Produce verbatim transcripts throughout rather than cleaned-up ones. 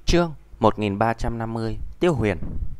Chương một nghìn ba trăm năm mươi. Tiêu Huyền.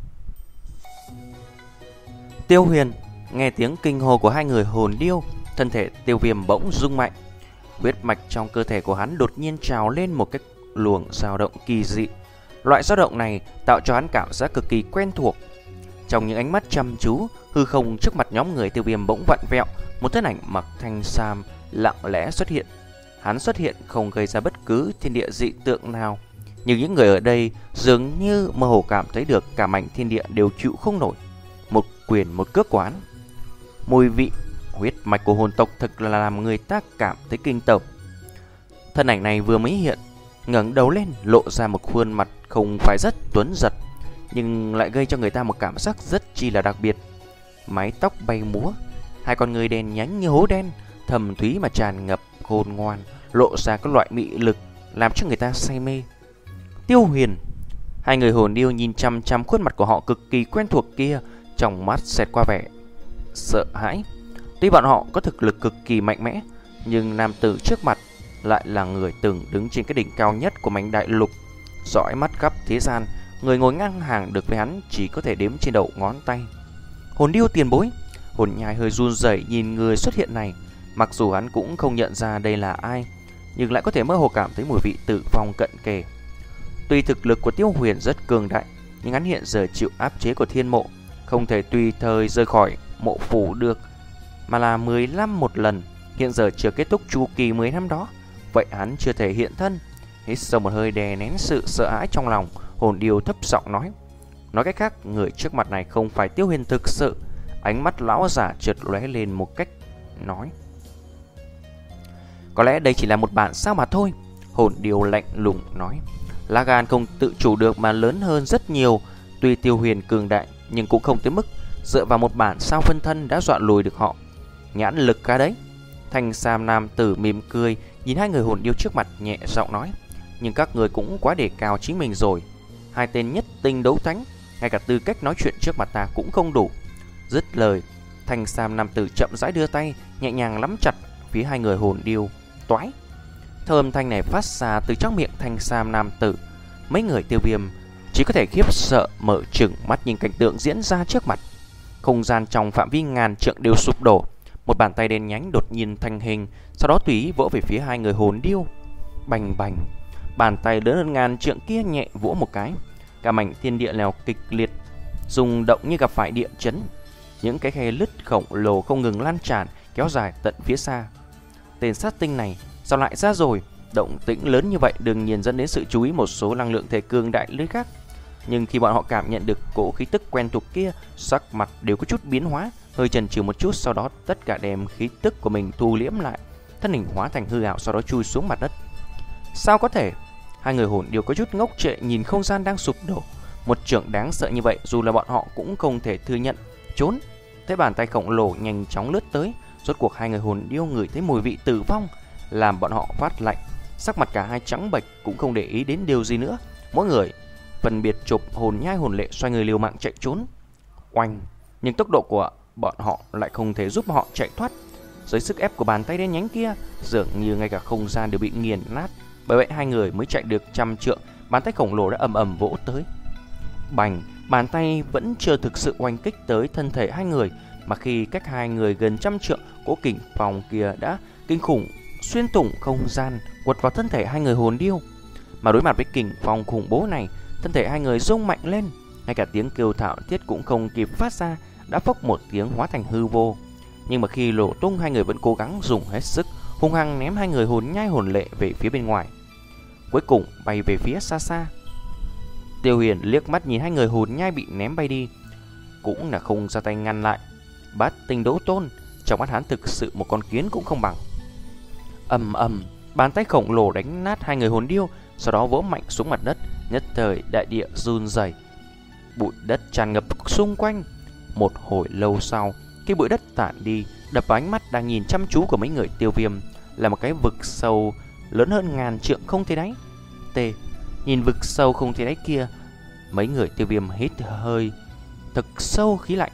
Tiêu Huyền nghe tiếng kinh hô của hai người hồn điêu, thân thể Tiêu Viêm bỗng rung mạnh. Huyết mạch trong cơ thể của hắn đột nhiên trào lên một cái luồng dao động kỳ dị. Loại dao động này tạo cho hắn cảm giác cực kỳ quen thuộc. Trong những ánh mắt chăm chú, hư không trước mặt nhóm người Tiêu Viêm bỗng vặn vẹo, một thân ảnh mặc thanh sam lặng lẽ xuất hiện. Hắn xuất hiện không gây ra bất cứ thiên địa dị tượng nào, nhưng những người ở đây dường như mơ hồ cảm thấy được cả mảnh thiên địa đều chịu không nổi một quyền một cước của hắn. Mùi vị huyết mạch của hồn tộc thật là làm người ta cảm thấy kinh tởm. Thân ảnh này vừa mới hiện, ngẩng đầu lên lộ ra một khuôn mặt không phải rất tuấn giật, nhưng lại gây cho người ta một cảm giác rất chi là đặc biệt. Mái tóc bay múa, hai con người đen nhánh như hố đen, thầm thúy mà tràn ngập khôn ngoan, lộ ra các loại mị lực làm cho người ta say mê. Tiêu Huyền. Hai người hồn điêu nhìn chăm chăm khuôn mặt của họ cực kỳ quen thuộc kia, trong mắt xẹt qua vẻ sợ hãi. Tuy bọn họ có thực lực cực kỳ mạnh mẽ, nhưng nam tử trước mặt lại là người từng đứng trên cái đỉnh cao nhất của mảnh đại lục, dõi mắt khắp thế gian. Người ngồi ngang hàng được với hắn chỉ có thể đếm trên đầu ngón tay. Hồn điêu tiền bối. Hồn nhai hơi run rẩy nhìn người xuất hiện này. Mặc dù hắn cũng không nhận ra đây là ai, nhưng lại có thể mơ hồ cảm thấy mùi vị tử vong cận kề. Tuy thực lực của Tiêu Huyền rất cường đại, nhưng hắn hiện giờ chịu áp chế của thiên mộ, không thể tùy thời rời khỏi mộ phủ được, mà là mười lăm một lần. Hiện giờ chưa kết thúc chu kỳ mười năm đó, vậy hắn chưa thể hiện thân. Hít sâu một hơi đè nén sự sợ hãi trong lòng, hồn điêu thấp giọng nói. Nói cách khác, người trước mặt này không phải Tiêu Huyền thực sự. Ánh mắt lão giả chợt lóe lên một cách nói, có lẽ đây chỉ là một bản sao mà thôi. Hồn điêu lạnh lùng nói. Lá gan không tự chủ được mà lớn hơn rất nhiều. Tuy Tiêu Huyền cường đại, nhưng cũng không tới mức dựa vào một bản sao phân thân đã dọa lùi được họ. Nhãn lực cả đấy. Thanh sam nam tử mỉm cười nhìn hai người hồn điêu trước mặt, nhẹ giọng nói. Nhưng các người cũng quá đề cao chính mình rồi. Hai tên nhất tinh đấu thánh, ngay cả tư cách nói chuyện trước mặt ta cũng không đủ. Dứt lời, thanh sam nam tử chậm rãi đưa tay, nhẹ nhàng nắm chặt phía hai người hồn điêu. Toái. Thơm thanh này phát ra từ trong miệng thanh sam nam tử. Mấy người Tiêu Viêm chỉ có thể khiếp sợ mở trừng mắt nhìn cảnh tượng diễn ra trước mặt. Không gian trong phạm vi ngàn trượng đều sụp đổ. Một bàn tay đen nhánh đột nhiên thành hình, sau đó tùy ý vỗ về phía hai người hồn điêu. Bành bành. Bàn tay lớn hơn ngàn trượng kia nhẹ vỗ một cái, cả mảnh thiên địa lèo kịch liệt rung động như gặp phải địa chấn. Những cái khe lứt khổng lồ không ngừng lan tràn, kéo dài tận phía xa. Tên sát tinh này sao lại ra rồi? Động tĩnh lớn như vậy đương nhiên dẫn đến sự chú ý một số năng lượng thể cường đại lưới khác. Nhưng khi bọn họ cảm nhận được cỗ khí tức quen thuộc kia, sắc mặt đều có chút biến hóa, hơi chần chừ một chút, sau đó tất cả đem khí tức của mình thu liễm lại, thân hình hóa thành hư ảo, sau đó chui xuống mặt đất. Sao có thể? Hai người hồn đều có chút ngốc trệ nhìn không gian đang sụp đổ. Một chưởng đáng sợ như vậy dù là bọn họ cũng không thể thừa nhận. Trốn. Thấy bàn tay khổng lồ nhanh chóng lướt tới, rốt cuộc hai người hồn điêu ngửi thấy mùi vị tử vong, làm bọn họ phát lạnh. Sắc mặt cả hai trắng bệch, cũng không để ý đến điều gì nữa. Mỗi người phân biệt chụp hồn nhai hồn lệ, xoay người liều mạng chạy trốn. Oanh. Nhưng tốc độ của bọn họ lại không thể giúp họ chạy thoát. Dưới sức ép của bàn tay đen nhánh kia, dường như ngay cả không gian đều bị nghiền nát. Bởi vậy hai người mới chạy được trăm trượng, bàn tay khổng lồ đã ầm ầm vỗ tới. Bành. Bàn tay vẫn chưa thực sự oanh kích tới thân thể hai người, mà khi cách hai người gần trăm trượng, cỗ kình phong kia đã kinh khủng xuyên thủng không gian, quật vào thân thể hai người hồn điêu. Mà đối mặt với kình phong khủng bố này, thân thể hai người rung mạnh lên, ngay cả tiếng kêu thảm thiết cũng không kịp phát ra, đã phốc một tiếng hóa thành hư vô. Nhưng mà khi nổ tung, hai người vẫn cố gắng dùng hết sức, hung hăng ném hai người hồn nhai hồn lệ về phía bên ngoài, cuối cùng bay về phía xa xa. Tiêu Huyền liếc mắt nhìn hai người hồn nhai bị ném bay đi, cũng là không ra tay ngăn lại. Bát tinh đấu tôn, trong mắt hắn thực sự một con kiến cũng không bằng. Ầm ầm, bàn tay khổng lồ đánh nát hai người hồn điêu, sau đó vỗ mạnh xuống mặt đất, nhất thời đại địa run rẩy, bụi đất tràn ngập xung quanh. Một hồi lâu sau, khi bụi đất tản đi, đập vào ánh mắt đang nhìn chăm chú của mấy người Tiêu Viêm là một cái vực sâu lớn hơn ngàn trượng không thấy đáy. T. Nhìn vực sâu không thấy đáy kia, mấy người Tiêu Viêm hít hơi thật sâu khí lạnh.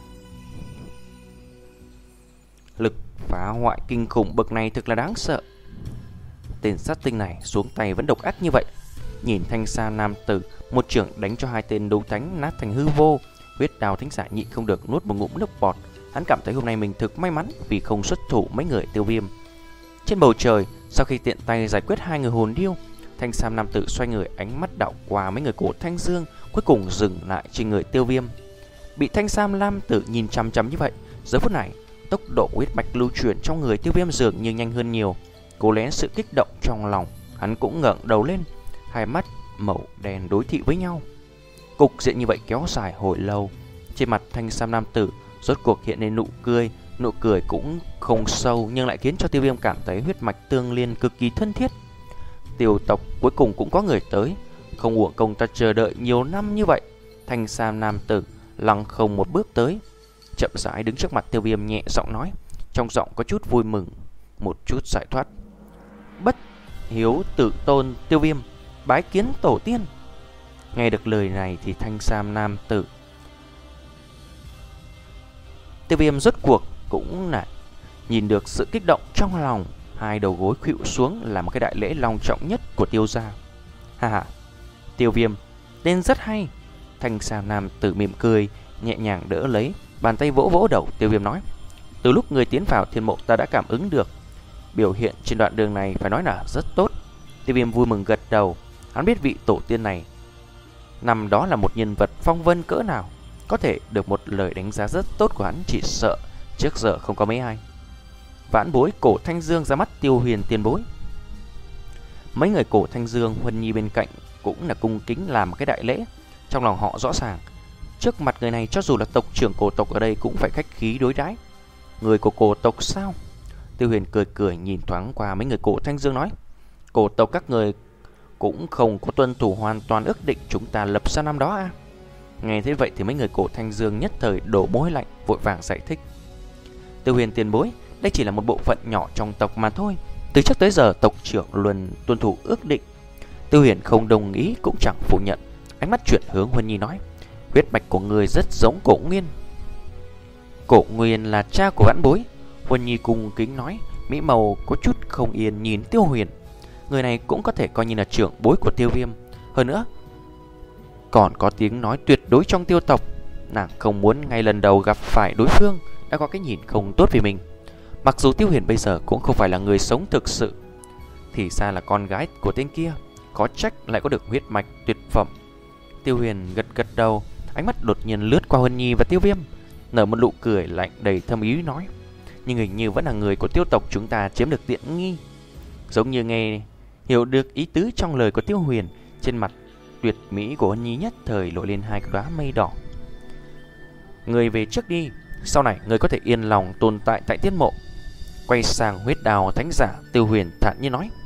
Lực phá hoại kinh khủng bậc này thực là đáng sợ. Tên sát tinh này xuống tay vẫn độc ác như vậy, nhìn thanh sa nam tử một chưởng đánh cho hai tên đấu thánh nát thành hư vô. Huyết Đao Thánh Giả nhịn không được nuốt một ngụm nước bọt. Hắn cảm thấy hôm nay mình thực may mắn vì không xuất thủ mấy người Tiêu Viêm. Trên bầu trời, sau khi tiện tay giải quyết hai người hồn điêu, thanh sam nam tử xoay người, ánh mắt đảo qua mấy người Cổ Thanh Dương, cuối cùng dừng lại trên người Tiêu Viêm. Bị thanh sam nam tử nhìn chăm chăm như vậy, giờ phút này tốc độ huyết mạch lưu chuyển trong người Tiêu Viêm dường như nhanh hơn nhiều. Cố lén sự kích động trong lòng, hắn cũng ngẩng đầu lên, hai mắt màu đen đối thị với nhau. Cục diện như vậy kéo dài hồi lâu. Trên mặt thanh sam nam tử rốt cuộc hiện lên nụ cười. Nụ cười cũng không sâu nhưng lại khiến cho Tiêu Viêm cảm thấy huyết mạch tương liên cực kỳ thân thiết. Tiêu tộc cuối cùng cũng có người tới. Không uổng công ta chờ đợi nhiều năm như vậy. Thanh sam nam tử lăng không một bước tới, chậm rãi đứng trước mặt Tiêu Viêm, nhẹ giọng nói, trong giọng có chút vui mừng, một chút giải thoát. Bất hiếu tự tôn Tiêu Viêm, bái kiến tổ tiên. Nghe được lời này thì thanh sam nam tử Tiêu Viêm rốt cuộc cũng lại nhìn được sự kích động trong lòng, hai đầu gối khuỵu xuống là một cái đại lễ long trọng nhất của Tiêu gia. Ha ha, Tiêu Viêm tên rất hay. Thanh sam nam tử mỉm cười, nhẹ nhàng đỡ lấy, bàn tay vỗ vỗ đầu Tiêu Viêm nói, từ lúc người tiến vào thiên mộ ta đã cảm ứng được biểu hiện trên đoạn đường này phải nói là rất tốt. Tiêu Viêm vui mừng gật đầu. Hắn biết vị tổ tiên này năm đó là một nhân vật phong vân cỡ nào, có thể được một lời đánh giá rất tốt của hắn chỉ sợ trước giờ không có mấy ai. Vãn bối Cổ Thanh Dương ra mắt Tiêu Huyền tiền bối. Mấy người Cổ Thanh Dương, Huân Nhi bên cạnh cũng là cung kính làm cái đại lễ. Trong lòng họ rõ ràng, trước mặt người này cho dù là tộc trưởng cổ tộc ở đây cũng phải khách khí đối đãi. Người của cổ tộc sao? Tiêu Huyền cười cười nhìn thoáng qua mấy người Cổ Thanh Dương nói, cổ tộc các người cũng không có tuân thủ hoàn toàn ước định chúng ta lập ra năm đó à? Nghe thế vậy thì mấy người Cổ Thanh Dương nhất thời đổ mồ hôi lạnh, vội vàng giải thích. Tiêu Huyền tiền bối, đây chỉ là một bộ phận nhỏ trong tộc mà thôi. Từ trước tới giờ tộc trưởng luôn tuân thủ ước định. Tiêu Huyền không đồng ý cũng chẳng phủ nhận. Ánh mắt chuyển hướng Huân Nhi nói, huyết mạch của người rất giống Cổ Nguyên. Cổ Nguyên là cha của vãn bối. Huân Nhi cung kính nói, mỹ màu có chút không yên nhìn Tiêu Huyền. Người này cũng có thể coi như là trưởng bối của Tiêu Viêm. Hơn nữa còn có tiếng nói tuyệt đối trong tiêu tộc. Nàng không muốn ngay lần đầu gặp phải đối phương đã có cái nhìn không tốt về mình. Mặc dù Tiêu Huyền bây giờ cũng không phải là người sống thực sự, thì ra là con gái của tên kia, có trách lại có được huyết mạch tuyệt phẩm. Tiêu Huyền gật gật đầu, ánh mắt đột nhiên lướt qua Huân Nhi và Tiêu Viêm, nở một nụ cười lạnh đầy thâm ý nói, nhưng hình như vẫn là người của tiêu tộc chúng ta chiếm được tiện nghi. Giống như nghe hiểu được ý tứ trong lời của Tiêu Huyền, trên mặt tuyệt mỹ của Huân Nhi nhất thời lộ lên hai cái đóa mây đỏ. Người về trước đi, sau này người có thể yên lòng tồn tại tại tiên mộ. Quay sang Huyết Đao Thánh Giả, Tiêu Huyền thản nhiên nói,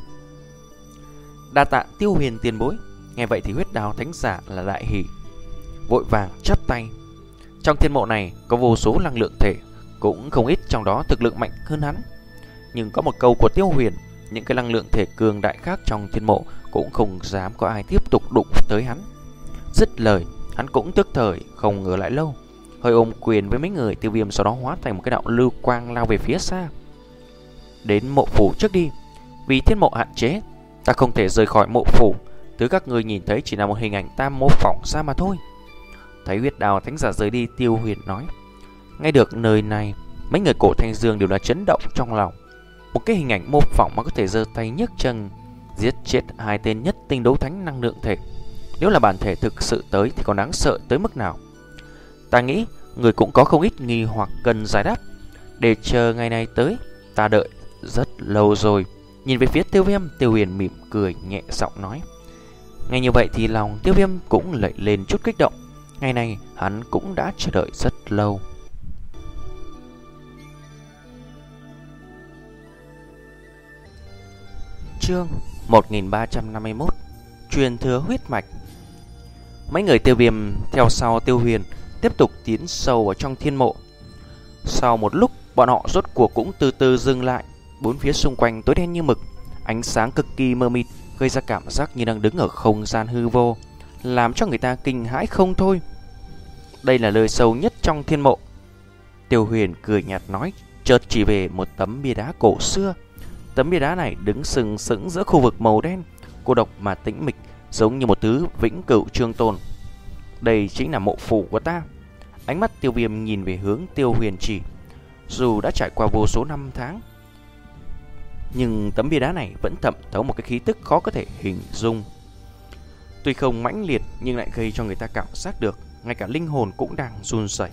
đa tạ Tiêu Huyền tiền bối. Nghe vậy thì Huyết Đao Thánh Giả là đại hỉ, vội vàng chắp tay. Trong thiên mộ này có vô số năng lượng thể, cũng không ít trong đó thực lực mạnh hơn hắn. Nhưng có một câu của Tiêu Huyền, những cái năng lượng thể cường đại khác trong thiên mộ cũng không dám có ai tiếp tục đụng tới hắn. Dứt lời, hắn cũng tức thời không ngờ lại lâu, hơi ôm quyền với mấy người Tiêu Viêm, sau đó hóa thành một cái đạo lưu quang lao về phía xa. Đến mộ phủ trước đi, vì thiên mộ hạn chế, ta không thể rời khỏi mộ phủ. Thứ các người nhìn thấy chỉ là một hình ảnh ta mô phỏng ra mà thôi. Thấy Huyết Đao Thánh Giả rời đi, Tiêu Huyền nói. Nghe được lời này, mấy người Cổ Thanh Dương đều đã chấn động trong lòng. Một cái hình ảnh mô phỏng mà có thể giơ tay nhấc chân giết chết hai tên nhất tinh đấu thánh năng lượng thể, nếu là bản thể thực sự tới thì còn đáng sợ tới mức nào. Ta nghĩ người cũng có không ít nghi hoặc cần giải đáp. Để chờ ngày này tới, ta đợi rất lâu rồi. Nhìn về phía Tiêu Viêm, Tiêu Huyền mỉm cười nhẹ giọng nói. Ngay như vậy thì lòng Tiêu Viêm cũng lẩy lên chút kích động. Ngày này hắn cũng đã chờ đợi rất lâu. Chương một nghìn ba trăm năm mươi mốt, truyền thừa huyết mạch. Mấy người Tiêu Viêm theo sau Tiêu Huyền tiếp tục tiến sâu vào trong thiên mộ. Sau một lúc, bọn họ rốt cuộc cũng từ từ dừng lại. Bốn phía xung quanh tối đen như mực, ánh sáng cực kỳ mờ mịt, gây ra cảm giác như đang đứng ở không gian hư vô, làm cho người ta kinh hãi không thôi. Đây là nơi sâu nhất trong thiên mộ. Tiêu Huyền cười nhạt nói, chợt chỉ về một tấm bia đá cổ xưa. Tấm bia đá này đứng sừng sững giữa khu vực màu đen, cô độc mà tĩnh mịch, giống như một thứ vĩnh cửu trường tồn. Đây chính là mộ phủ của ta. Ánh mắt Tiêu Viêm nhìn về hướng Tiêu Huyền chỉ. Dù đã trải qua vô số năm tháng, nhưng tấm bia đá này vẫn thẩm thấu một cái khí tức khó có thể hình dung. Tuy không mãnh liệt nhưng lại gây cho người ta cảm giác được ngay cả linh hồn cũng đang run rẩy.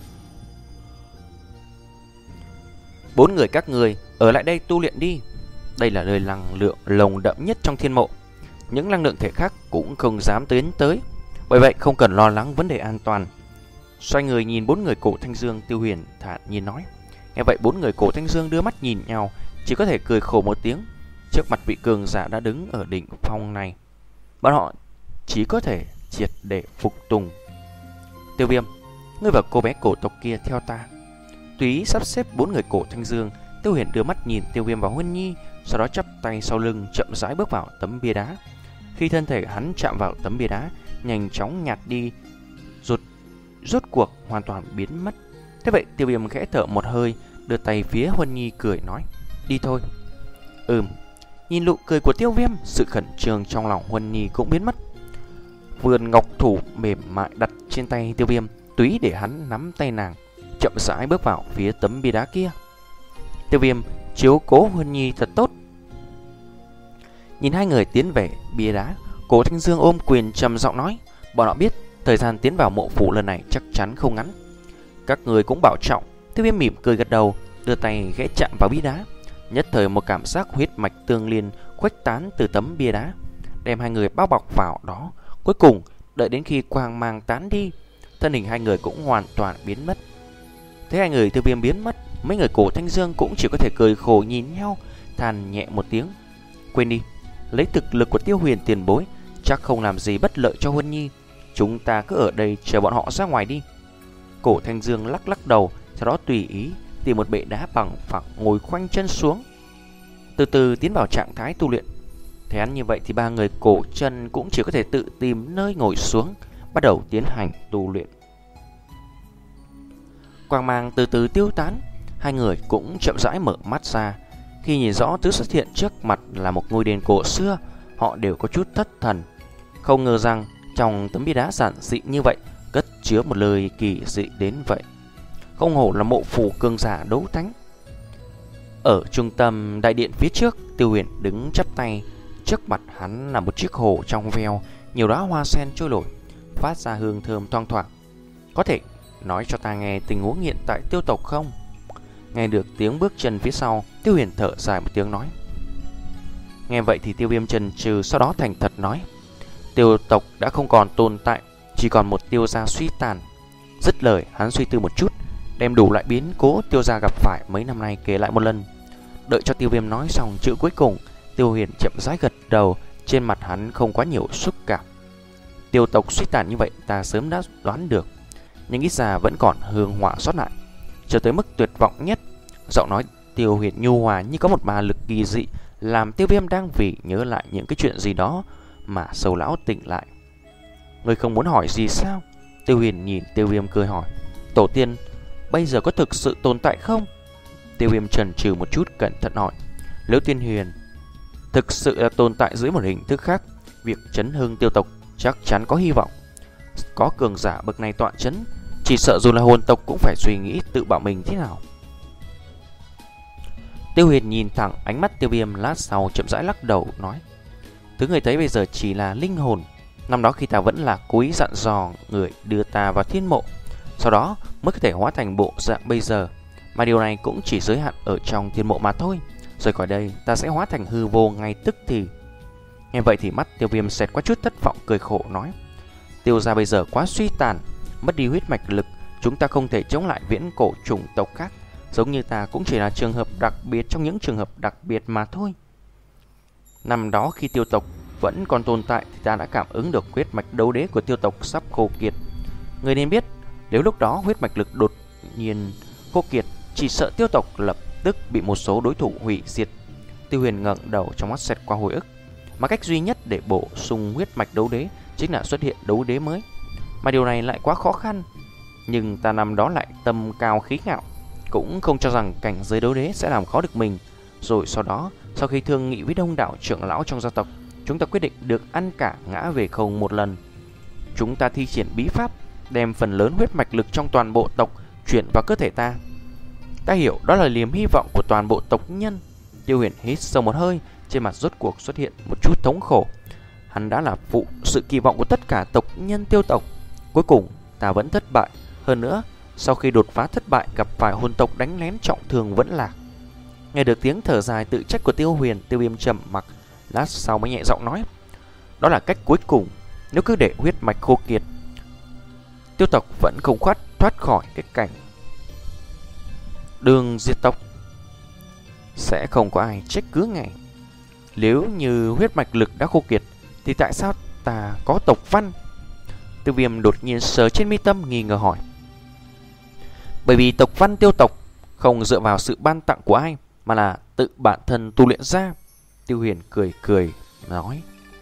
Bốn người các người ở lại đây tu luyện đi. Đây là nơi năng lượng lồng đậm nhất trong thiên mộ. Những năng lượng thể khác cũng không dám tiến tới, bởi vậy không cần lo lắng vấn đề an toàn. Xoay người nhìn bốn người Cổ Thanh Dương, Tiêu Huyền thản nhiên nói. Nghe vậy bốn người Cổ Thanh Dương đưa mắt nhìn nhau, chỉ có thể cười khổ một tiếng. Trước mặt vị cường giả đã đứng ở đỉnh phong này, bọn họ chỉ có thể triệt để phục tùng. Tiêu Viêm, ngươi và cô bé cổ tộc kia theo ta. Tùy ý sắp xếp bốn người Cổ Thanh Dương, Tiêu Huyền đưa mắt nhìn Tiêu Viêm và Huân Nhi, sau đó chắp tay sau lưng chậm rãi bước vào tấm bia đá. Khi thân thể hắn chạm vào tấm bia đá, nhanh chóng nhạt đi, rút rốt cuộc hoàn toàn biến mất. Thế vậy Tiêu Viêm khẽ thở một hơi, đưa tay phía Huân Nhi cười nói, đi thôi. Ừm. Nhìn nụ cười của Tiêu Viêm, sự khẩn trương trong lòng Huân Nhi cũng biến mất. Vươn ngọc thủ mềm mại đặt trên tay Tiêu Viêm, túy để hắn nắm tay nàng, chậm rãi bước vào phía tấm bia đá kia. Tiêu Viêm chiếu cố Huân Nhi thật tốt. Nhìn hai người tiến về bia đá, Cổ Thanh Dương ôm quyền trầm giọng nói, bọn họ biết thời gian tiến vào mộ phủ lần này chắc chắn không ngắn. Các người cũng bảo trọng. Tiêu Viêm mỉm cười gật đầu, đưa tay ghé chạm vào bia đá. Nhất thời một cảm giác huyết mạch tương liên khuếch tán từ tấm bia đá, đem hai người bao bọc vào đó. Cuối cùng đợi đến khi quang mang tán đi, thân hình hai người cũng hoàn toàn biến mất. Thấy hai người Tiêu Viêm biến mất, mấy người Cổ Thanh Dương cũng chỉ có thể cười khổ nhìn nhau, than nhẹ một tiếng. Quên đi, lấy thực lực của Tiêu Huyền tiền bối chắc không làm gì bất lợi cho Huân Nhi. Chúng ta cứ ở đây chờ bọn họ ra ngoài đi. Cổ Thanh Dương lắc lắc đầu, sau đó tùy ý tìm một bệ đá bằng phẳng ngồi khoanh chân xuống, từ từ tiến vào trạng thái tu luyện. Thấy hắn như vậy thì ba người Cổ Chân cũng chỉ có thể tự tìm nơi ngồi xuống, bắt đầu tiến hành tu luyện. Quang mang từ từ tiêu tán, hai người cũng chậm rãi mở mắt ra. Khi nhìn rõ thứ xuất hiện trước mặt là một ngôi đền cổ xưa, họ đều có chút thất thần. Không ngờ rằng trong tấm bia đá giản dị như vậy cất chứa một lời kỳ dị đến vậy. Không hổ là mộ phủ cường giả đấu thánh. Ở trung tâm đại điện phía trước, Tiêu Huyền đứng chắp tay. Trước mặt hắn là một chiếc hồ trong veo, nhiều đóa hoa sen trôi nổi, phát ra hương thơm thoang thoảng. Có thể nói cho ta nghe tình huống hiện tại Tiêu tộc không? Nghe được tiếng bước chân phía sau, Tiêu Huyền thở dài một tiếng nói. Nghe vậy thì Tiêu Viêm chần chừ, sau đó thành thật nói, Tiêu tộc đã không còn tồn tại, chỉ còn một Tiêu gia suy tàn. Dứt lời, hắn suy tư một chút, đem đủ loại biến cố Tiêu gia gặp phải mấy năm nay kể lại một lần. Đợi cho Tiêu Viêm nói xong chữ cuối cùng, Tiêu Huyền chậm rãi gật đầu, trên mặt hắn không quá nhiều xúc cảm. Tiêu tộc suy tàn như vậy ta sớm đã đoán được, nhưng ít ra vẫn còn hương hỏa sót lại, cho tới mức tuyệt vọng nhất. Giọng nói Tiêu Huyền nhu hòa như có một ma lực kỳ dị, làm Tiêu Viêm đang vì nhớ lại những cái chuyện gì đó mà sầu lão tỉnh lại. Người không muốn hỏi gì sao? Tiêu Huyền nhìn Tiêu Viêm cười hỏi. Tổ tiên bây giờ có thực sự tồn tại không? Tiêu Viêm chần chừ một chút, cẩn thận hỏi. Liễu Tiên Huyền thực sự là tồn tại dưới một hình thức khác, việc chấn hưng tiêu tộc chắc chắn có hy vọng. Có cường giả bậc này tọa chấn, chỉ sợ dù là hồn tộc cũng phải suy nghĩ tự bảo mình thế nào. Tiêu Huyền nhìn thẳng ánh mắt Tiêu Viêm, lát sau chậm rãi lắc đầu nói, thứ người thấy bây giờ chỉ là linh hồn. Năm đó khi ta vẫn là cố ý dặn dò người đưa ta vào thiên mộ, sau đó mới có thể hóa thành bộ dạng bây giờ. Mà điều này cũng chỉ giới hạn ở trong thiên mộ mà thôi. Rồi khỏi đây ta sẽ hóa thành hư vô ngay tức thì. Nghe vậy thì mắt Tiêu Viêm xẹt qua chút thất vọng, cười khổ nói, Tiêu gia bây giờ quá suy tàn, mất đi huyết mạch lực, chúng ta không thể chống lại viễn cổ chủng tộc khác. Giống như ta cũng chỉ là trường hợp đặc biệt trong những trường hợp đặc biệt mà thôi. Năm đó khi tiêu tộc vẫn còn tồn tại thì ta đã cảm ứng được huyết mạch đấu đế của tiêu tộc sắp khô kiệt. Người nên biết, nếu lúc đó huyết mạch lực đột nhiên khô kiệt, chỉ sợ tiêu tộc lập tức bị một số đối thủ hủy diệt. Tiêu Huyền ngẩng đầu, trong mắt xẹt qua hồi ức. Mà cách duy nhất để bổ sung huyết mạch đấu đế chính là xuất hiện đấu đế mới. Mà điều này lại quá khó khăn. Nhưng ta năm đó lại tâm cao khí ngạo, cũng không cho rằng cảnh giới đấu đế sẽ làm khó được mình. Rồi sau đó, sau khi thương nghị với đông đảo trưởng lão trong gia tộc, chúng ta quyết định được ăn cả ngã về không một lần. Chúng ta thi triển bí pháp, đem phần lớn huyết mạch lực trong toàn bộ tộc chuyển vào cơ thể ta. Ta hiểu đó là niềm hy vọng của toàn bộ tộc nhân. Tiêu Huyền hít sâu một hơi, trên mặt rốt cuộc xuất hiện một chút thống khổ. Hắn đã là phụ sự kỳ vọng của tất cả tộc nhân Tiêu tộc. Cuối cùng ta vẫn thất bại. Hơn nữa, sau khi đột phá thất bại, gặp phải hồn tộc đánh lén trọng thương vẫn lạc. Nghe được tiếng thở dài tự trách của Tiêu Huyền, Tiêu Viêm trầm mặc, lát sau mới nhẹ giọng nói: đó là cách cuối cùng. Nếu cứ để huyết mạch khô kiệt, Tiêu tộc vẫn không thoát thoát khỏi cái cảnh đường diệt tộc. Sẽ không có ai trách cứ ngài. Nếu như huyết mạch lực đã khô kiệt, thì tại sao ta có tộc văn? Tiêu Viêm đột nhiên sờ trên mi tâm, nghi ngờ hỏi. Bởi vì tộc văn Tiêu tộc không dựa vào sự ban tặng của ai, mà là tự bản thân tu luyện ra. Tiêu Huyền cười cười nói: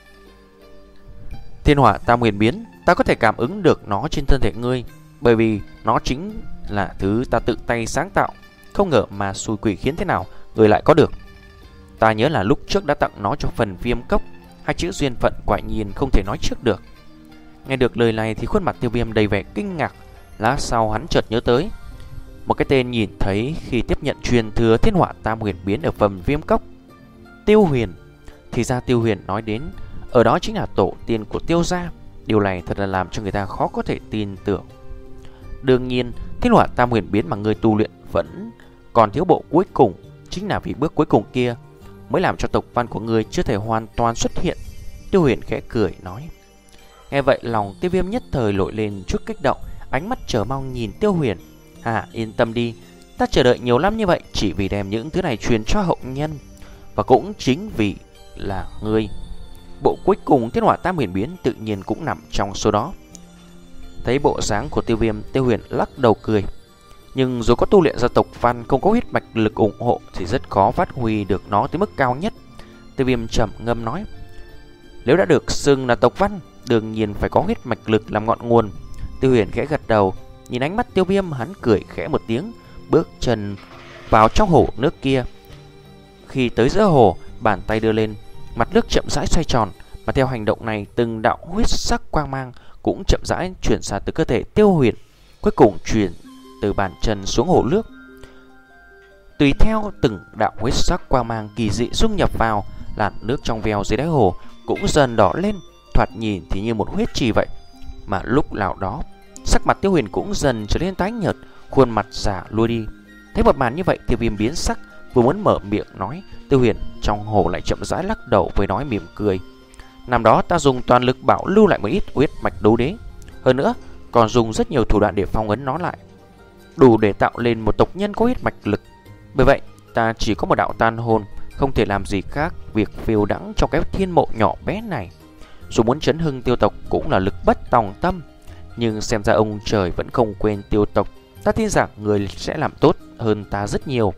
Thiên hỏa tam huyền biến, ta có thể cảm ứng được nó trên thân thể ngươi, bởi vì nó chính là thứ ta tự tay sáng tạo. Không ngờ mà xui quỷ khiến thế nào người lại có được. Ta nhớ là lúc trước đã tặng nó cho phần Viêm cốc. Hai chữ duyên phận quả nhiên không thể nói trước được. Nghe được lời này thì khuôn mặt Tiêu Viêm đầy vẻ kinh ngạc. Lát sau hắn chợt nhớ tới một cái tên nhìn thấy khi tiếp nhận truyền thừa thiên hỏa tam huyền biến ở phần Viêm cốc. Tiêu Huyền. Thì ra Tiêu Huyền nói đến ở đó chính là tổ tiên của Tiêu gia. Điều này thật là làm cho người ta khó có thể tin tưởng. Đương nhiên, thiên hỏa tam huyền biến mà người tu luyện vẫn còn thiếu bộ cuối cùng. Chính là vì bước cuối cùng kia mới làm cho tộc văn của người chưa thể hoàn toàn xuất hiện. Tiêu Huyền khẽ cười nói. Nghe vậy lòng Tiêu Viêm nhất thời nổi lên chút kích động, ánh mắt chờ mong nhìn Tiêu Huyền. À, yên tâm đi, ta chờ đợi nhiều năm như vậy chỉ vì đem những thứ này truyền cho hậu nhân. Và cũng chính vì là ngươi, bộ cuối cùng thiên hỏa tam huyền biến tự nhiên cũng nằm trong số đó. Thấy bộ dáng của Tiêu Viêm, Tiêu Huyền lắc đầu cười. Nhưng dù có tu luyện gia tộc văn, không có huyết mạch lực ủng hộ thì rất khó phát huy được nó tới mức cao nhất. Tiêu Viêm trầm ngâm nói. Nếu đã được xưng là tộc văn, đương nhiên phải có huyết mạch lực làm ngọn nguồn. Tiêu Huyền khẽ gật đầu, nhìn ánh mắt Tiêu Viêm, hắn cười khẽ một tiếng, bước chân vào trong hồ nước kia. Khi tới giữa hồ, bàn tay đưa lên, mặt nước chậm rãi xoay tròn, mà theo hành động này, từng đạo huyết sắc quang mang cũng chậm rãi chuyển ra từ cơ thể Tiêu Huyền, cuối cùng chuyển từ bàn chân xuống hồ nước. Tùy theo từng đạo huyết sắc quang mang kỳ dị dung nhập vào, làn nước trong veo dưới đáy hồ cũng dần đỏ lên, thoạt nhìn thì như một huyết trì vậy. Mà lúc nào đó, sắc mặt Tiêu Huyền cũng dần trở nên tái nhợt, khuôn mặt già lui đi. Thấy một màn như vậy, Tiêu Viêm biến sắc, vừa muốn mở miệng nói, Tiêu Huyền trong hồ lại chậm rãi lắc đầu với nói mỉm cười. Năm đó ta dùng toàn lực bảo lưu lại một ít huyết mạch đấu đế, hơn nữa còn dùng rất nhiều thủ đoạn để phong ấn nó lại, đủ để tạo lên một tộc nhân có huyết mạch lực. Bởi vậy ta chỉ có một đạo tan hồn, không thể làm gì khác việc phiêu đãng trong cái thiên mộ nhỏ bé này. Dù muốn chấn hưng Tiêu tộc cũng là lực bất tòng tâm, nhưng xem ra ông trời vẫn không quên Tiêu tộc. Ta tin rằng người sẽ làm tốt hơn ta rất nhiều.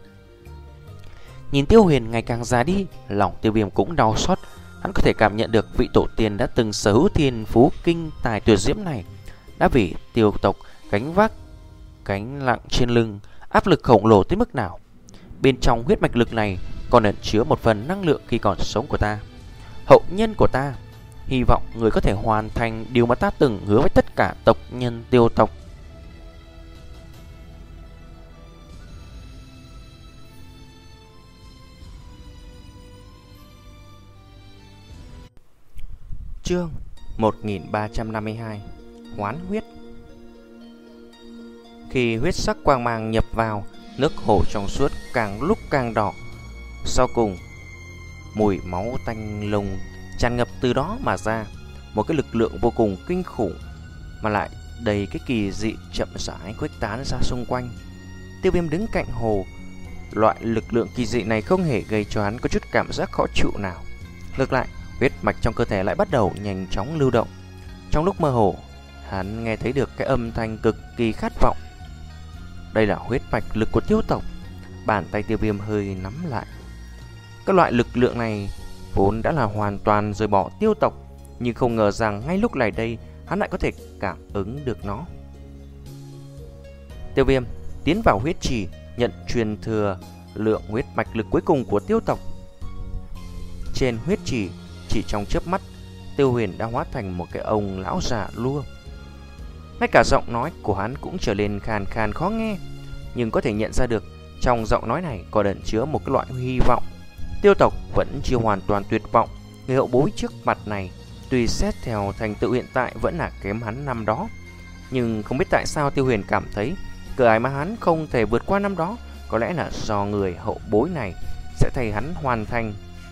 Nhìn Tiêu Huyền ngày càng già đi, lòng Tiêu Viêm cũng đau xót. Hắn có thể cảm nhận được vị tổ tiên đã từng sở hữu thiên phú kinh tài tuyệt diễm này đã vì Tiêu tộc gánh vác gánh nặng trên lưng, áp lực khổng lồ tới mức nào. Bên trong huyết mạch lực này còn ẩn chứa một phần năng lượng khi còn sống của ta, hậu nhân của ta. Hy vọng người có thể hoàn thành điều mà ta từng hứa với tất cả tộc nhân Tiêu tộc. Chương một nghìn ba trăm năm mươi hai. Hoán huyết. Khi huyết sắc quang mang nhập vào, nước hồ trong suốt càng lúc càng đỏ. Sau cùng, mùi máu tanh lùng tràn ngập từ đó mà ra, một cái lực lượng vô cùng kinh khủng mà lại đầy cái kỳ dị chậm rãi khuếch tán ra xung quanh. Tiêu Viêm đứng cạnh hồ, loại lực lượng kỳ dị này không hề gây cho hắn có chút cảm giác khó chịu nào. Ngược lại, huyết mạch trong cơ thể lại bắt đầu nhanh chóng lưu động. Trong lúc mơ hồ, hắn nghe thấy được cái âm thanh cực kỳ khát vọng. Đây là huyết mạch lực của Tiêu tộc. Bàn tay Tiêu Viêm hơi nắm lại. Các loại lực lượng này vốn đã là hoàn toàn rời bỏ Tiêu tộc, nhưng không ngờ rằng ngay lúc này đây hắn lại có thể cảm ứng được nó. Tiêu Viêm tiến vào huyết trì, nhận truyền thừa lượng huyết mạch lực cuối cùng của Tiêu tộc. Trên huyết trì, chỉ trong chớp mắt, Tiêu Huyền đã hóa thành một cái ông lão già lua. Ngay cả giọng nói của hắn cũng trở nên khàn khàn khó nghe, nhưng có thể nhận ra được trong giọng nói này có ẩn chứa một cái loại hy vọng. Tiêu tộc vẫn chưa hoàn toàn tuyệt vọng. Người hậu bối trước mặt này tuy xét theo thành tựu hiện tại vẫn là kém hắn năm đó, nhưng không biết tại sao Tiêu Huyền cảm thấy cửa ải mà hắn không thể vượt qua năm đó có lẽ là do người hậu bối này sẽ thay hắn hoàn thành.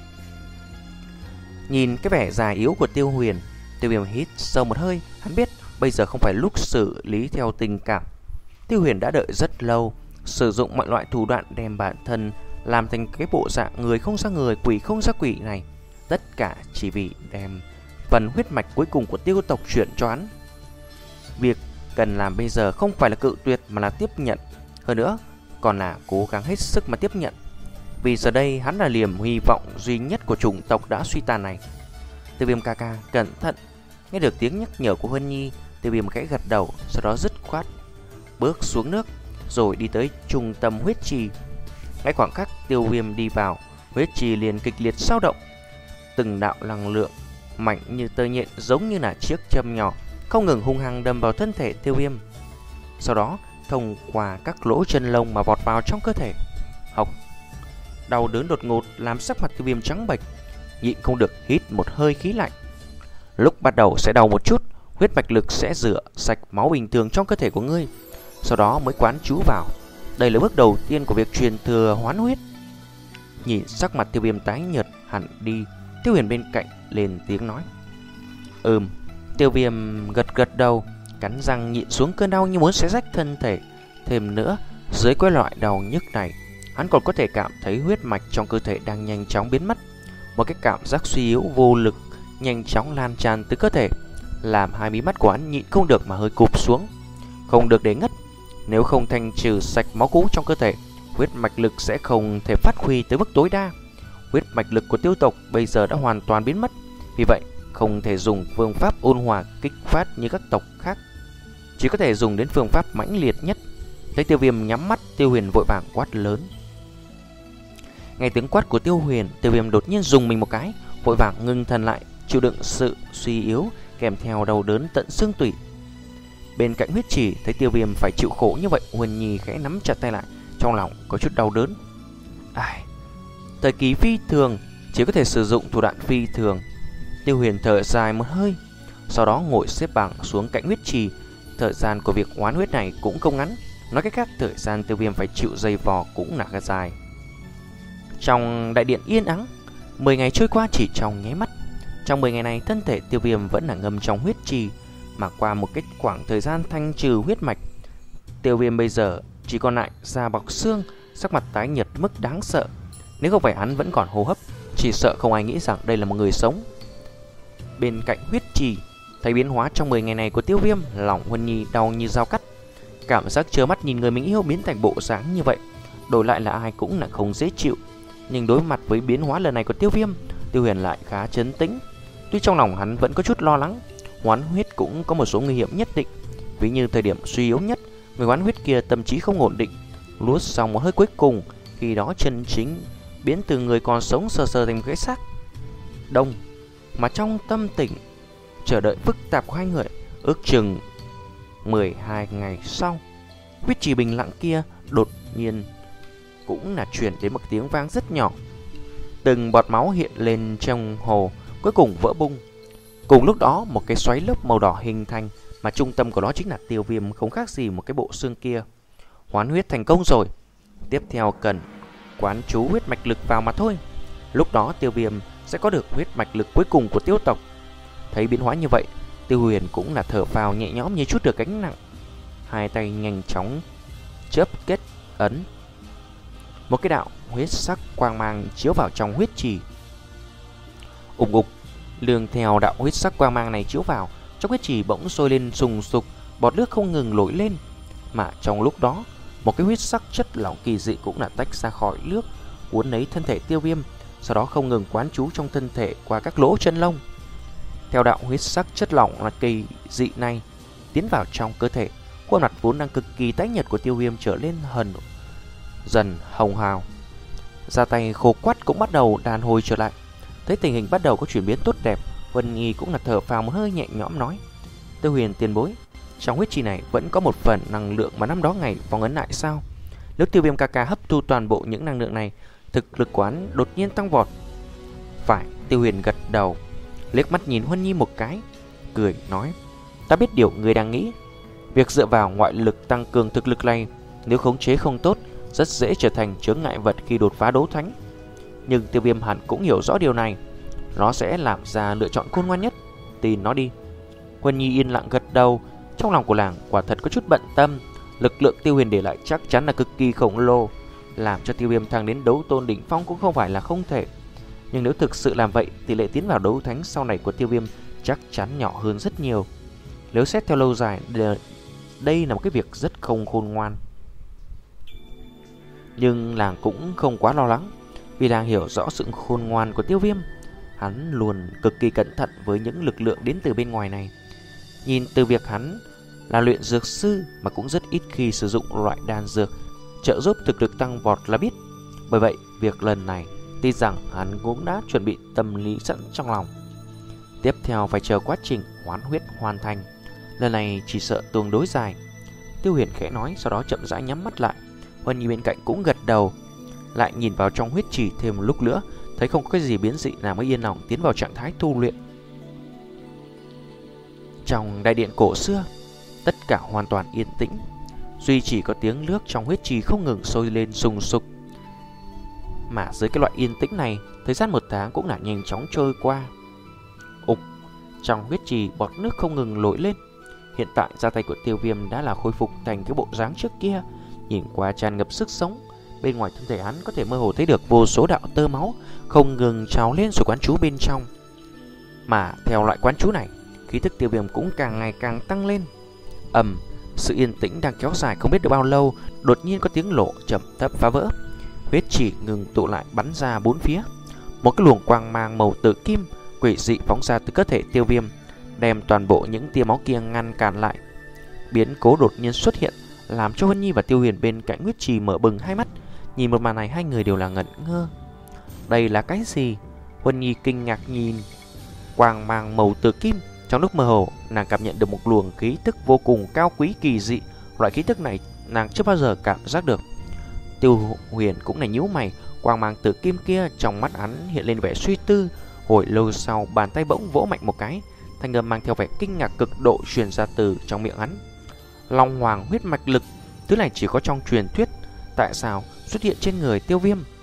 Nhìn cái vẻ già yếu của Tiêu Huyền, Tiêu Viêm hít sâu một hơi. Hắn biết bây giờ không phải lúc xử lý theo tình cảm. Tiêu Huyền đã đợi rất lâu, sử dụng mọi loại thủ đoạn đem bản thân làm thành cái bộ dạng người không ra người, quỷ không ra quỷ này, tất cả chỉ vì đem phần huyết mạch cuối cùng của Tiêu tộc chuyển cho hắn. Việc cần làm bây giờ không phải là cự tuyệt mà là tiếp nhận, hơn nữa còn là cố gắng hết sức mà tiếp nhận. Vì giờ đây hắn là niềm hy vọng duy nhất của chủng tộc đã suy tàn này. Tiêu Viêm ca ca, cẩn thận. Nghe được tiếng nhắc nhở của Huân Nhi, Tiêu Viêm khẽ gật đầu, sau đó dứt khoát bước xuống nước rồi đi tới trung tâm huyết trì. Ngay khoảng khắc Tiêu Viêm đi vào, huyết trì liền kịch liệt dao động. Từng đạo năng lượng mạnh như tơ nhện, giống như là chiếc châm nhỏ, không ngừng hung hăng đâm vào thân thể Tiêu Viêm, sau đó thông qua các lỗ chân lông mà vọt vào trong cơ thể. Hộc. Đau đớn đột ngột làm sắc mặt Tiêu Viêm trắng bệch, nhịn không được hít một hơi khí lạnh. Lúc bắt đầu sẽ đau một chút, huyết mạch lực sẽ rửa sạch máu bình thường trong cơ thể của ngươi, sau đó mới quán chú vào. Đây là bước đầu tiên của việc truyền thừa hoán huyết. Nhìn sắc mặt Tiêu Viêm tái nhợt hẳn đi, Tiêu Huyền bên cạnh lên tiếng nói. Ừm. Tiêu Viêm gật gật đầu, cắn răng nhịn xuống cơn đau như muốn xé rách thân thể. Thêm nữa, dưới cái loại đau nhức này, hắn còn có thể cảm thấy huyết mạch trong cơ thể đang nhanh chóng biến mất. Một cái cảm giác suy yếu vô lực nhanh chóng lan tràn từ cơ thể, làm hai mí mắt của hắn nhịn không được mà hơi cụp xuống. Không được để ngất. Nếu không thanh trừ sạch máu cũ trong cơ thể, huyết mạch lực sẽ không thể phát huy tới mức tối đa. Huyết mạch lực của Tiêu tộc bây giờ đã hoàn toàn biến mất, vì vậy không thể dùng phương pháp ôn hòa kích phát như các tộc khác, chỉ có thể dùng đến phương pháp mãnh liệt nhất. Thấy Tiêu Viêm nhắm mắt, Tiêu Huyền vội vàng quát lớn. Nghe tiếng quát của Tiêu Huyền, Tiêu Viêm đột nhiên dùng mình một cái, vội vàng ngưng thần lại, chịu đựng sự suy yếu kèm theo đau đớn tận xương tủy. Bên cạnh huyết trì thấy Tiêu Viêm phải chịu khổ như vậy, Huân Nhi khẽ nắm chặt tay lại, trong lòng có chút đau đớn. Ai, thời kỳ phi thường chỉ có thể sử dụng thủ đoạn phi thường. Tiêu Huyền thở dài một hơi, sau đó ngồi xếp bằng xuống cạnh huyết trì. Thời gian của việc oán huyết này cũng không ngắn, nói cách khác thời gian Tiêu Viêm phải chịu dày vò cũng là dài. Trong đại điện yên ắng, mười ngày trôi qua chỉ trong nháy mắt. Trong mười ngày này, thân thể Tiêu Viêm vẫn là ngâm trong huyết trì, mà qua một cái khoảng thời gian thanh trừ huyết mạch, Tiêu Viêm bây giờ chỉ còn lại da bọc xương, sắc mặt tái nhợt mức đáng sợ. Nếu không phải hắn vẫn còn hô hấp, chỉ sợ không ai nghĩ rằng đây là một người sống. Bên cạnh huyết trì, thấy biến hóa trong mười ngày này của Tiêu Viêm, lòng Huân Nhi đau như dao cắt. Cảm giác trơ mắt nhìn người mình yêu biến thành bộ dáng như vậy, đổi lại là ai cũng là không dễ chịu. Nhưng đối mặt với biến hóa lần này của Tiêu Viêm, Tiêu Huyền lại khá trấn tĩnh. Tuy trong lòng hắn vẫn có chút lo lắng, hoán huyết cũng có một số nguy hiểm nhất định. Ví như thời điểm suy yếu nhất, người hoán huyết kia tâm trí không ổn định, luốt xong một hơi cuối cùng, khi đó chân chính biến từ người còn sống sờ sờ thành một cái xác đông. Mà trong tâm tình chờ đợi phức tạp của hai người, ước chừng mười hai ngày sau, huyết trì bình lặng kia đột nhiên cũng là truyền đến một tiếng vang rất nhỏ. Từng bọt máu hiện lên trong hồ, cuối cùng vỡ bung. Cùng lúc đó, một cái xoáy lớp màu đỏ hình thành, mà trung tâm của nó chính là Tiêu Viêm, không khác gì một cái bộ xương kia. Hoán huyết thành công rồi. Tiếp theo cần quán chú huyết mạch lực vào mà thôi. Lúc đó Tiêu Viêm sẽ có được huyết mạch lực cuối cùng của Tiêu tộc. Thấy biến hóa như vậy, Tiêu Huyền cũng là thở phào nhẹ nhõm như chút được gánh nặng. Hai tay nhanh chóng chớp kết ấn, một cái đạo huyết sắc quang mang chiếu vào trong huyết trì. Ùng ục, lương theo đạo huyết sắc quang mang này chiếu vào, trong huyết trì bỗng sôi lên sùng sục, bọt nước không ngừng nổi lên. Mà trong lúc đó, một cái huyết sắc chất lỏng kỳ dị cũng là tách ra khỏi nước, cuốn lấy thân thể Tiêu Viêm, sau đó không ngừng quán chú trong thân thể qua các lỗ chân lông. Theo đạo huyết sắc chất lỏng là kỳ dị này tiến vào trong cơ thể, khuôn mặt vốn đang cực kỳ tái nhợt của Tiêu Viêm trở lên hần dần hồng hào. Da tay khô quắt cũng bắt đầu đàn hồi trở lại. Thấy tình hình bắt đầu có chuyển biến tốt đẹp, Huân Nhi cũng là thở phào một hơi nhẹ nhõm nói: Tiêu Huyền tiền bối, trong huyết trì này vẫn có một phần năng lượng mà năm đó ngày phong ấn lại sao? Nếu Tiêu Viêm ca ca hấp thu toàn bộ những năng lượng này, thực lực quán đột nhiên tăng vọt. Phải. Tiêu Huyền gật đầu, liếc mắt nhìn Huân Nhi một cái, cười nói: Ta biết điều người đang nghĩ. Việc dựa vào ngoại lực tăng cường thực lực này, nếu khống chế không tốt, rất dễ trở thành chướng ngại vật khi đột phá đấu thánh. Nhưng Tiêu Viêm hẳn cũng hiểu rõ điều này, nó sẽ làm ra lựa chọn khôn ngoan nhất. Tin nó đi. Huân Nhi yên lặng gật đầu. Trong lòng của nàng quả thật có chút bận tâm. Lực lượng Tiêu Huyền để lại chắc chắn là cực kỳ khổng lồ, làm cho Tiêu Viêm thăng đến đấu tôn đỉnh phong cũng không phải là không thể. Nhưng nếu thực sự làm vậy, tỷ lệ tiến vào đấu thánh sau này của Tiêu Viêm chắc chắn nhỏ hơn rất nhiều. Nếu xét theo lâu dài, đây là một cái việc rất không khôn ngoan. Nhưng nàng cũng không quá lo lắng, vì nàng hiểu rõ sự khôn ngoan của Tiêu Viêm. Hắn luôn cực kỳ cẩn thận với những lực lượng đến từ bên ngoài này. Nhìn từ việc hắn là luyện dược sư mà cũng rất ít khi sử dụng loại đan dược trợ giúp thực lực tăng vọt là biết. Bởi vậy, việc lần này tin rằng hắn cũng đã chuẩn bị tâm lý sẵn trong lòng. Tiếp theo phải chờ quá trình hoán huyết hoàn thành. Lần này chỉ sợ tương đối dài. Tiêu Huyền khẽ nói, sau đó chậm rãi nhắm mắt lại. Huân Nhi bên cạnh cũng gật đầu, lại nhìn vào trong huyết trì thêm một lúc nữa, thấy không có cái gì biến dị, nàng mới yên lòng tiến vào trạng thái tu luyện. Trong đại điện cổ xưa, tất cả hoàn toàn yên tĩnh, duy chỉ có tiếng nước trong huyết trì không ngừng sôi lên sùng sục. Mà dưới cái loại yên tĩnh này, thời gian một tháng cũng đã nhanh chóng trôi qua. Ục, trong huyết trì bọt nước không ngừng nổi lên. Hiện tại da tay của Tiêu Viêm đã là khôi phục thành cái bộ dáng trước kia, nhìn qua tràn ngập sức sống. Bên ngoài thân thể hắn có thể mơ hồ thấy được vô số đạo tơ máu không ngừng trào lên rồi quán chú bên trong. Mà theo loại quán chú này, khí thức Tiêu Viêm cũng càng ngày càng tăng lên. Ầm, sự yên tĩnh đang kéo dài không biết được bao lâu, đột nhiên có tiếng nổ trầm thấp phá vỡ. Huyết chỉ ngừng tụ lại bắn ra bốn phía. Một cái luồng quang mang màu tử kim quỷ dị phóng ra từ cơ thể Tiêu Viêm, đem toàn bộ những tia máu kia ngăn cản lại. Biến cố đột nhiên xuất hiện, làm cho Huân Nhi và Tiêu Huyền bên cạnh huyết trì mở bừng hai mắt. Nhìn một màn này, hai người đều là ngẩn ngơ. Đây là cái gì? Huân Nhi kinh ngạc nhìn quang mang màu tử kim. Trong lúc mơ hồ, nàng cảm nhận được một luồng khí tức vô cùng cao quý kỳ dị. Loại khí tức này nàng chưa bao giờ cảm giác được. Tiêu Huyền cũng là nhíu mày. Quang mang tử kim kia trong mắt hắn hiện lên vẻ suy tư. Hồi lâu sau, bàn tay bỗng vỗ mạnh một cái, thanh âm mang theo vẻ kinh ngạc cực độ truyền ra từ trong miệng hắn. Long Hoàng huyết mạch lực, thứ này chỉ có trong truyền thuyết, tại sao xuất hiện trên người Tiêu Viêm?